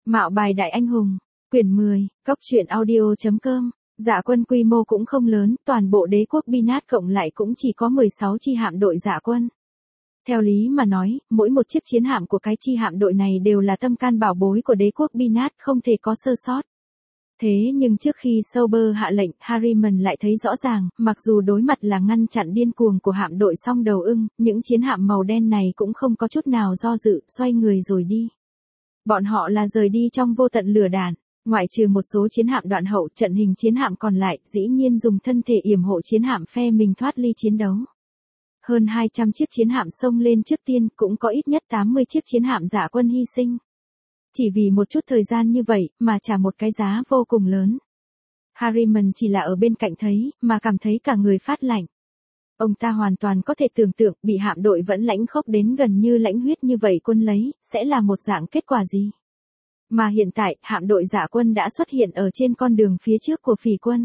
Mạo bài đại anh hùng, quyển 10, Cốc truyện audio.com. Dạ quân quy mô cũng không lớn, toàn bộ đế quốc Binat cộng lại cũng chỉ có 16 chi hạm đội dạ quân. Theo lý mà nói, mỗi một chiếc chiến hạm của cái chi hạm đội này đều là tâm can bảo bối của đế quốc Binat, không thể có sơ sót. Thế nhưng trước khi Sauber hạ lệnh, Harriman lại thấy rõ ràng, mặc dù đối mặt là ngăn chặn điên cuồng của hạm đội song đầu ưng, những chiến hạm màu đen này cũng không có chút nào do dự, xoay người rồi đi. Bọn họ là rời đi trong vô tận lửa đạn. Ngoại trừ một số chiến hạm đoạn hậu, trận hình chiến hạm còn lại, dĩ nhiên dùng thân thể yểm hộ chiến hạm phe mình thoát ly chiến đấu. Hơn 200 chiếc chiến hạm xông lên trước tiên, cũng có ít nhất 80 chiếc chiến hạm dạ quân hy sinh. Chỉ vì một chút thời gian như vậy, mà trả một cái giá vô cùng lớn. Harriman chỉ là ở bên cạnh thấy, mà cảm thấy cả người phát lạnh. Ông ta hoàn toàn có thể tưởng tượng, bị hạm đội vẫn lãnh khốc đến gần như lãnh huyết như vậy quân lấy, sẽ là một dạng kết quả gì? Mà hiện tại, hạm đội dạ quân đã xuất hiện ở trên con đường phía trước của phỉ quân.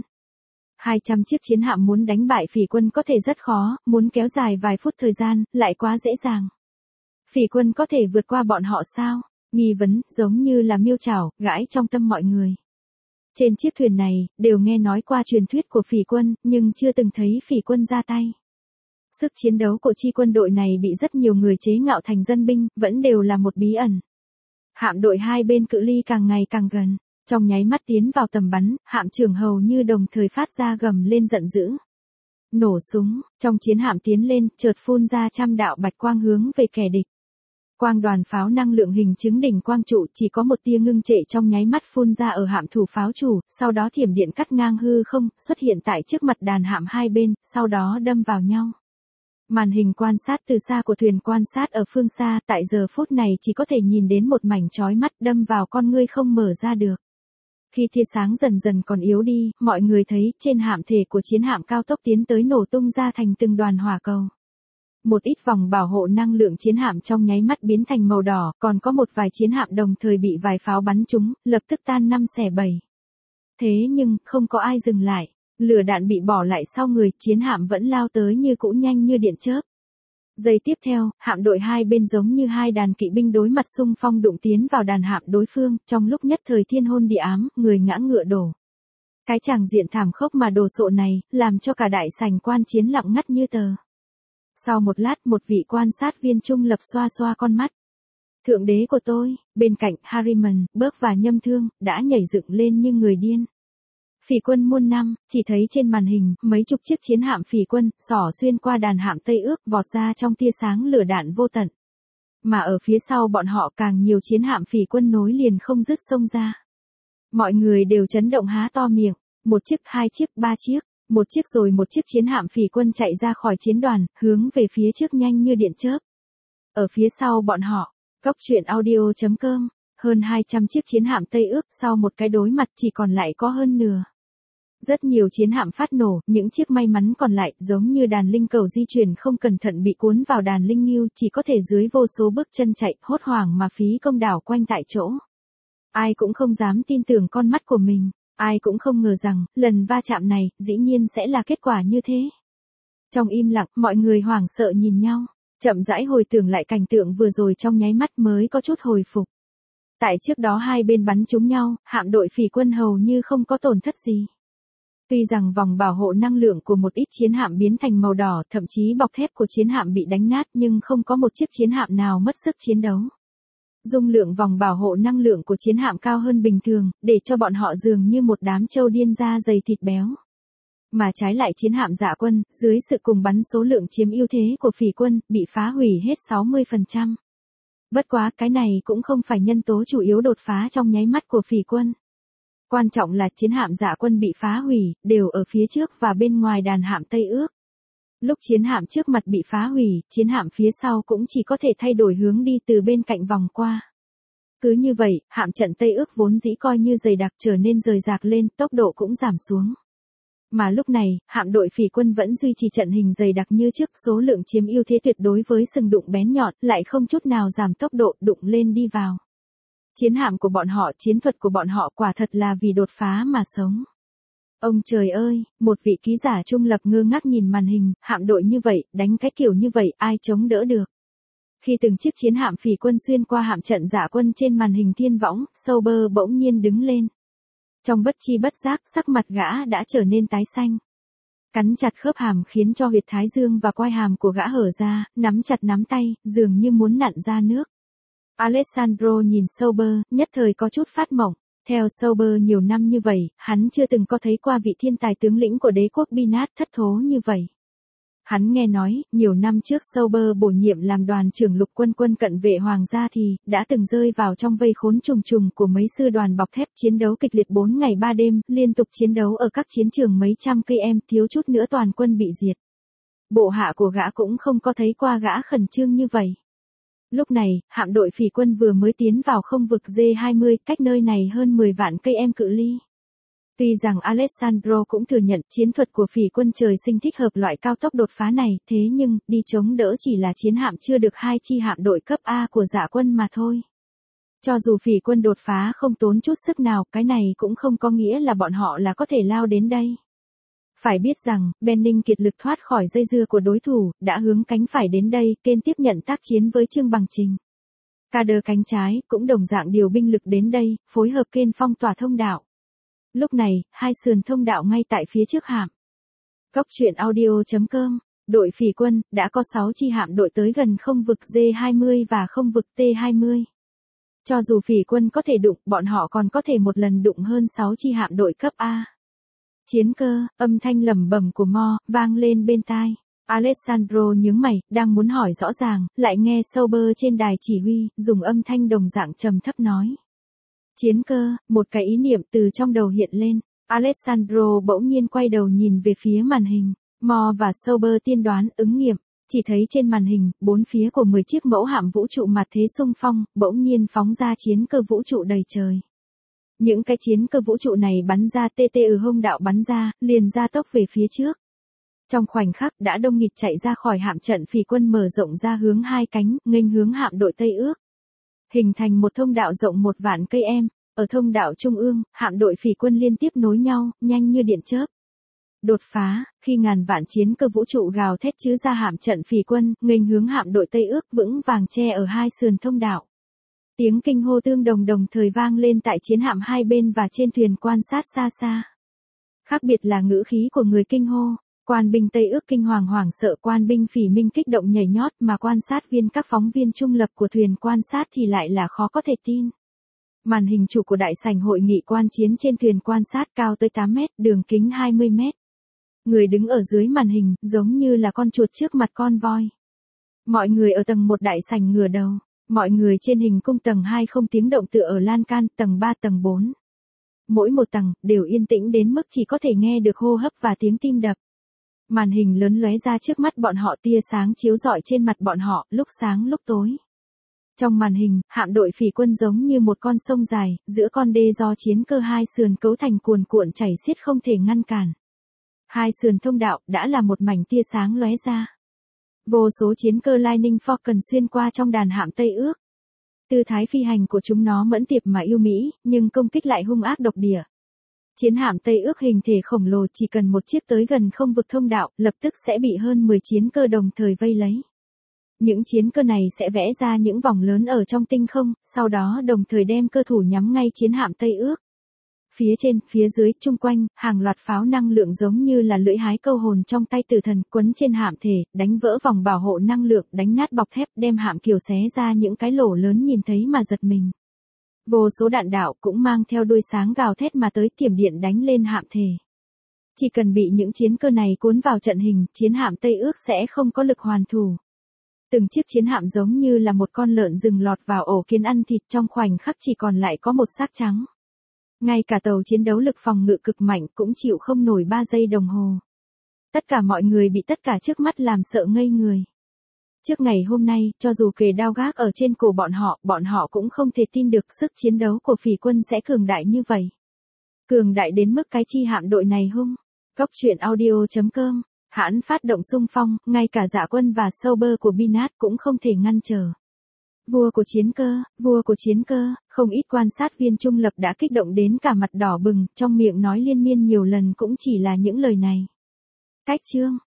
200 chiếc chiến hạm muốn đánh bại phỉ quân có thể rất khó, muốn kéo dài vài phút thời gian, lại quá dễ dàng. Phỉ quân có thể vượt qua bọn họ sao? Nghi vấn, giống như là miêu chảo, gãi trong tâm mọi người. Trên chiếc thuyền này, đều nghe nói qua truyền thuyết của phỉ quân, nhưng chưa từng thấy phỉ quân ra tay. Sức chiến đấu của chi quân đội này bị rất nhiều người chế ngạo thành dân binh, vẫn đều là một bí ẩn. Hạm đội hai bên cự ly càng ngày càng gần, trong nháy mắt tiến vào tầm bắn, hạm trưởng hầu như đồng thời phát ra gầm lên giận dữ. Nổ súng, trong chiến hạm tiến lên, chợt phun ra trăm đạo bạch quang hướng về kẻ địch. Quang đoàn pháo năng lượng hình chứng đỉnh quang trụ chỉ có một tia ngưng trệ trong nháy mắt phun ra ở hạm thủ pháo chủ, sau đó thiểm điện cắt ngang hư không, xuất hiện tại trước mặt đàn hạm hai bên, sau đó đâm vào nhau. Màn hình quan sát từ xa của thuyền quan sát ở phương xa, tại giờ phút này chỉ có thể nhìn đến một mảnh chói mắt đâm vào con ngươi không mở ra được. Khi tia sáng dần dần còn yếu đi, mọi người thấy trên hạm thể của chiến hạm cao tốc tiến tới nổ tung ra thành từng đoàn hỏa cầu. Một ít vòng bảo hộ năng lượng chiến hạm trong nháy mắt biến thành màu đỏ, còn có một vài chiến hạm đồng thời bị vài pháo bắn trúng, lập tức tan 5 xẻ 7. Thế nhưng, không có ai dừng lại. Lửa đạn bị bỏ lại sau người, chiến hạm vẫn lao tới như cũ nhanh như điện chớp. Giây tiếp theo, hạm đội hai bên giống như hai đàn kỵ binh đối mặt xung phong đụng tiến vào đàn hạm đối phương, trong lúc nhất thời thiên hôn địa ám, người ngã ngựa đổ. Cái tràng diện thảm khốc mà đồ sộ này, làm cho cả đại sảnh quan chiến lặng ngắt như tờ. Sau một lát, một vị quan sát viên trung lập xoa xoa con mắt. Thượng đế của tôi, bên cạnh Harriman, Burke và Nhâm Thương, đã nhảy dựng lên như người điên. Phỉ quân muôn năm, chỉ thấy trên màn hình, mấy chục chiếc chiến hạm phỉ quân, xỏ xuyên qua đàn hạm Tây Ước, vọt ra trong tia sáng lửa đạn vô tận. Mà ở phía sau bọn họ càng nhiều chiến hạm phỉ quân nối liền không dứt xông ra. Mọi người đều chấn động há to miệng, một chiếc, hai chiếc, ba chiếc, một chiếc rồi một chiếc chiến hạm phỉ quân chạy ra khỏi chiến đoàn, hướng về phía trước nhanh như điện chớp. Ở phía sau bọn họ, Cốc truyện audio.com, hơn 200 chiếc chiến hạm Tây Ước sau một cái đối mặt chỉ còn lại có hơn nửa. Rất nhiều chiến hạm phát nổ, những chiếc may mắn còn lại giống như đàn linh cầu di chuyển không cẩn thận bị cuốn vào đàn linh ngưu, chỉ có thể dưới vô số bước chân chạy, hốt hoảng mà phí công đảo quanh tại chỗ. Ai cũng không dám tin tưởng con mắt của mình, ai cũng không ngờ rằng, lần va chạm này, dĩ nhiên sẽ là kết quả như thế. Trong im lặng, mọi người hoảng sợ nhìn nhau, chậm rãi hồi tưởng lại cảnh tượng vừa rồi trong nháy mắt mới có chút hồi phục. Tại trước đó hai bên bắn trúng nhau, hạm đội phỉ quân hầu như không có tổn thất gì. Tuy rằng vòng bảo hộ năng lượng của một ít chiến hạm biến thành màu đỏ, thậm chí bọc thép của chiến hạm bị đánh nát nhưng không có một chiếc chiến hạm nào mất sức chiến đấu. Dung lượng vòng bảo hộ năng lượng của chiến hạm cao hơn bình thường, để cho bọn họ dường như một đám trâu điên da dày thịt béo. Mà trái lại chiến hạm dạ quân, dưới sự cùng bắn số lượng chiếm ưu thế của phỉ quân, bị phá hủy hết 60%. Bất quá cái này cũng không phải nhân tố chủ yếu đột phá trong nháy mắt của phỉ quân. Quan trọng là chiến hạm dạ quân bị phá hủy, đều ở phía trước và bên ngoài đàn hạm Tây Ước. Lúc chiến hạm trước mặt bị phá hủy, chiến hạm phía sau cũng chỉ có thể thay đổi hướng đi từ bên cạnh vòng qua. Cứ như vậy, hạm trận Tây Ước vốn dĩ coi như dày đặc trở nên rời rạc lên, tốc độ cũng giảm xuống. Mà lúc này, hạm đội phỉ quân vẫn duy trì trận hình dày đặc như trước, số lượng chiếm ưu thế tuyệt đối với sừng đụng bén nhọn, lại không chút nào giảm tốc độ, đụng lên đi vào. Chiến hạm của bọn họ, chiến thuật của bọn họ quả thật là vì đột phá mà sống. Ông trời ơi, một vị ký giả trung lập ngơ ngác nhìn màn hình, hạm đội như vậy, đánh cái kiểu như vậy, ai chống đỡ được. Khi từng chiếc chiến hạm phỉ quân xuyên qua hạm trận Dạ Quân trên màn hình thiên võng, Sauber bỗng nhiên đứng lên. Trong bất chi bất giác, sắc mặt gã đã trở nên tái xanh. Cắn chặt khớp hàm khiến cho huyệt thái dương và quai hàm của gã hở ra, nắm chặt nắm tay, dường như muốn nặn ra nước. Alessandro nhìn Sauber, nhất thời có chút phát mộng. Theo Sauber nhiều năm như vậy, hắn chưa từng có thấy qua vị thiên tài tướng lĩnh của đế quốc Binat thất thố như vậy. Hắn nghe nói, nhiều năm trước Sauber bổ nhiệm làm đoàn trưởng lục quân quân cận vệ hoàng gia thì, đã từng rơi vào trong vây khốn trùng trùng của mấy sư đoàn bọc thép chiến đấu kịch liệt 4 ngày 3 đêm, liên tục chiến đấu ở các chiến trường mấy trăm km, thiếu chút nữa toàn quân bị diệt. Bộ hạ của gã cũng không có thấy qua gã khẩn trương như vậy. Lúc này, hạm đội phỉ quân vừa mới tiến vào không vực G20, cách nơi này hơn 10 vạn km cự ly. Tuy rằng Alessandro cũng thừa nhận chiến thuật của phỉ quân trời sinh thích hợp loại cao tốc đột phá này, thế nhưng, đi chống đỡ chỉ là chiến hạm chưa được 2 chi hạm đội cấp A của Dạ Quân mà thôi. Cho dù phỉ quân đột phá không tốn chút sức nào, cái này cũng không có nghĩa là bọn họ là có thể lao đến đây. Phải biết rằng, Benning kiệt lực thoát khỏi dây dưa của đối thủ, đã hướng cánh phải đến đây, kênh tiếp nhận tác chiến với Trương Bằng Trình. Kader cánh trái, cũng đồng dạng điều binh lực đến đây, phối hợp kênh phong tỏa thông đạo. Lúc này, hai sườn thông đạo ngay tại phía trước hạm. Góc truyện audio.com, đội phỉ quân, đã có 6 chi hạm đội tới gần không vực G20 và không vực T20. Cho dù phỉ quân có thể đụng, bọn họ còn có thể một lần đụng hơn 6 chi hạm đội cấp A. Chiến cơ, âm thanh lẩm bẩm của Mo, vang lên bên tai. Alessandro nhướng mày, đang muốn hỏi rõ ràng, lại nghe Sauber trên đài chỉ huy, dùng âm thanh đồng dạng trầm thấp nói. Chiến cơ, một cái ý niệm từ trong đầu hiện lên. Alessandro bỗng nhiên quay đầu nhìn về phía màn hình. Mo và Sauber tiên đoán ứng nghiệm. Chỉ thấy trên màn hình, 4 phía của 10 chiếc mẫu hạm vũ trụ mặt thế xung phong, bỗng nhiên phóng ra chiến cơ vũ trụ đầy trời. Những cái chiến cơ vũ trụ này bắn ra TTU hông đạo bắn ra, liền ra tốc về phía trước. Trong khoảnh khắc đã đông nghịt chạy ra khỏi hạm trận phỉ quân mở rộng ra hướng hai cánh, nghênh hướng hạm đội Tây Ước. Hình thành một thông đạo rộng 1 vạn km, ở thông đạo trung ương, hạm đội phỉ quân liên tiếp nối nhau, nhanh như điện chớp. Đột phá, khi ngàn vạn chiến cơ vũ trụ gào thét chứ ra hạm trận phỉ quân, nghênh hướng hạm đội Tây Ước vững vàng che ở hai sườn thông đạo. Tiếng kinh hô tương đồng đồng thời vang lên tại chiến hạm hai bên và trên thuyền quan sát xa xa. Khác biệt là ngữ khí của người kinh hô. Quan binh Tây Ước kinh hoàng hoảng sợ, quan binh phỉ Minh kích động nhảy nhót, mà quan sát viên các phóng viên trung lập của thuyền quan sát thì lại là khó có thể tin. Màn hình chủ của đại sảnh hội nghị quan chiến trên thuyền quan sát cao tới 8 mét, đường kính 20 mét. Người đứng ở dưới màn hình, giống như là con chuột trước mặt con voi. Mọi người ở tầng 1 đại sảnh ngửa đầu. Mọi người trên hình cung tầng 2 không tiếng động tựa ở lan can, tầng 3 tầng 4. Mỗi một tầng, đều yên tĩnh đến mức chỉ có thể nghe được hô hấp và tiếng tim đập. Màn hình lớn lóe ra trước mắt bọn họ, tia sáng chiếu rọi trên mặt bọn họ, lúc sáng lúc tối. Trong màn hình, hạm đội phỉ quân giống như một con sông dài, giữa con đê do chiến cơ hai sườn cấu thành cuồn cuộn chảy xiết không thể ngăn cản. Hai sườn thông đạo đã là một mảnh tia sáng lóe ra. Vô số chiến cơ Lightning Falcon xuyên qua trong đàn hạm Tây Ước. Tư thái phi hành của chúng nó mẫn tiệp mà yêu mỹ, nhưng công kích lại hung ác độc địa. Chiến hạm Tây Ước hình thể khổng lồ, chỉ cần một chiếc tới gần không vực thông đạo, lập tức sẽ bị hơn 10 chiến cơ đồng thời vây lấy. Những chiến cơ này sẽ vẽ ra những vòng lớn ở trong tinh không, sau đó đồng thời đem cơ thủ nhắm ngay chiến hạm Tây Ước. Phía trên, phía dưới, chung quanh, hàng loạt pháo năng lượng giống như là lưỡi hái câu hồn trong tay tử thần quấn trên hạm thể, đánh vỡ vòng bảo hộ năng lượng, đánh nát bọc thép, đem hạm kiều xé ra những cái lỗ lớn nhìn thấy mà giật mình. Vô số đạn đạo cũng mang theo đuôi sáng gào thét mà tới, tiềm điện đánh lên hạm thể. Chỉ cần bị những chiến cơ này cuốn vào trận hình, chiến hạm Tây Ước sẽ không có lực hoàn thủ. Từng chiếc chiến hạm giống như là một con lợn rừng lọt vào ổ kiến ăn thịt, trong khoảnh khắc chỉ còn lại có một xác trắng. Ngay cả tàu chiến đấu lực phòng ngự cực mạnh cũng chịu không nổi 3 giây đồng hồ. Tất cả mọi người bị tất cả trước mắt làm sợ ngây người. Trước ngày hôm nay, cho dù kề đao gác ở trên cổ bọn họ cũng không thể tin được sức chiến đấu của phỉ quân sẽ cường đại như vậy. Cường đại đến mức cái chi hạm đội này hung. Góc truyện audio.com, hãn phát động xung phong, ngay cả Dạ Quân và Sauber của Binat cũng không thể ngăn trở. Vua của chiến cơ, không ít quan sát viên trung lập đã kích động đến cả mặt đỏ bừng, trong miệng nói liên miên nhiều lần cũng chỉ là những lời này. Cách chương.